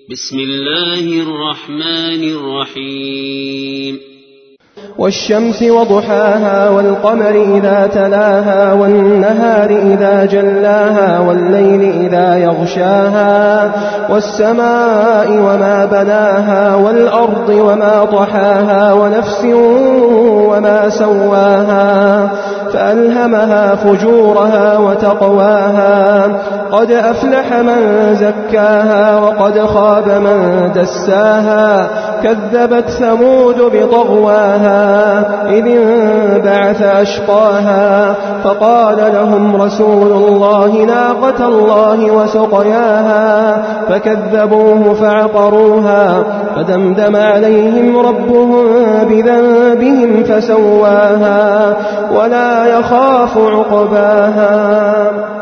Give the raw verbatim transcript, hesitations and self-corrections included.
بسم الله الرحمن الرحيم والشمس وضحاها والقمر إذا تلاها والنهار إذا جلاها والليل إذا يغشاها والسماء وما بناها والأرض وما طحاها ونفس وما سواها فألهمها فجورها وتقواها قد أفلح من زكاها وقد خاب من دساها كذبت ثمود بطغواها إذ انبعث أشقاها فقال لهم رسول الله ناقة الله وسقياها فكذبوه فعقروها فدمدم عليهم ربهم بذنبهم فسواها ولا يخاف عقباها.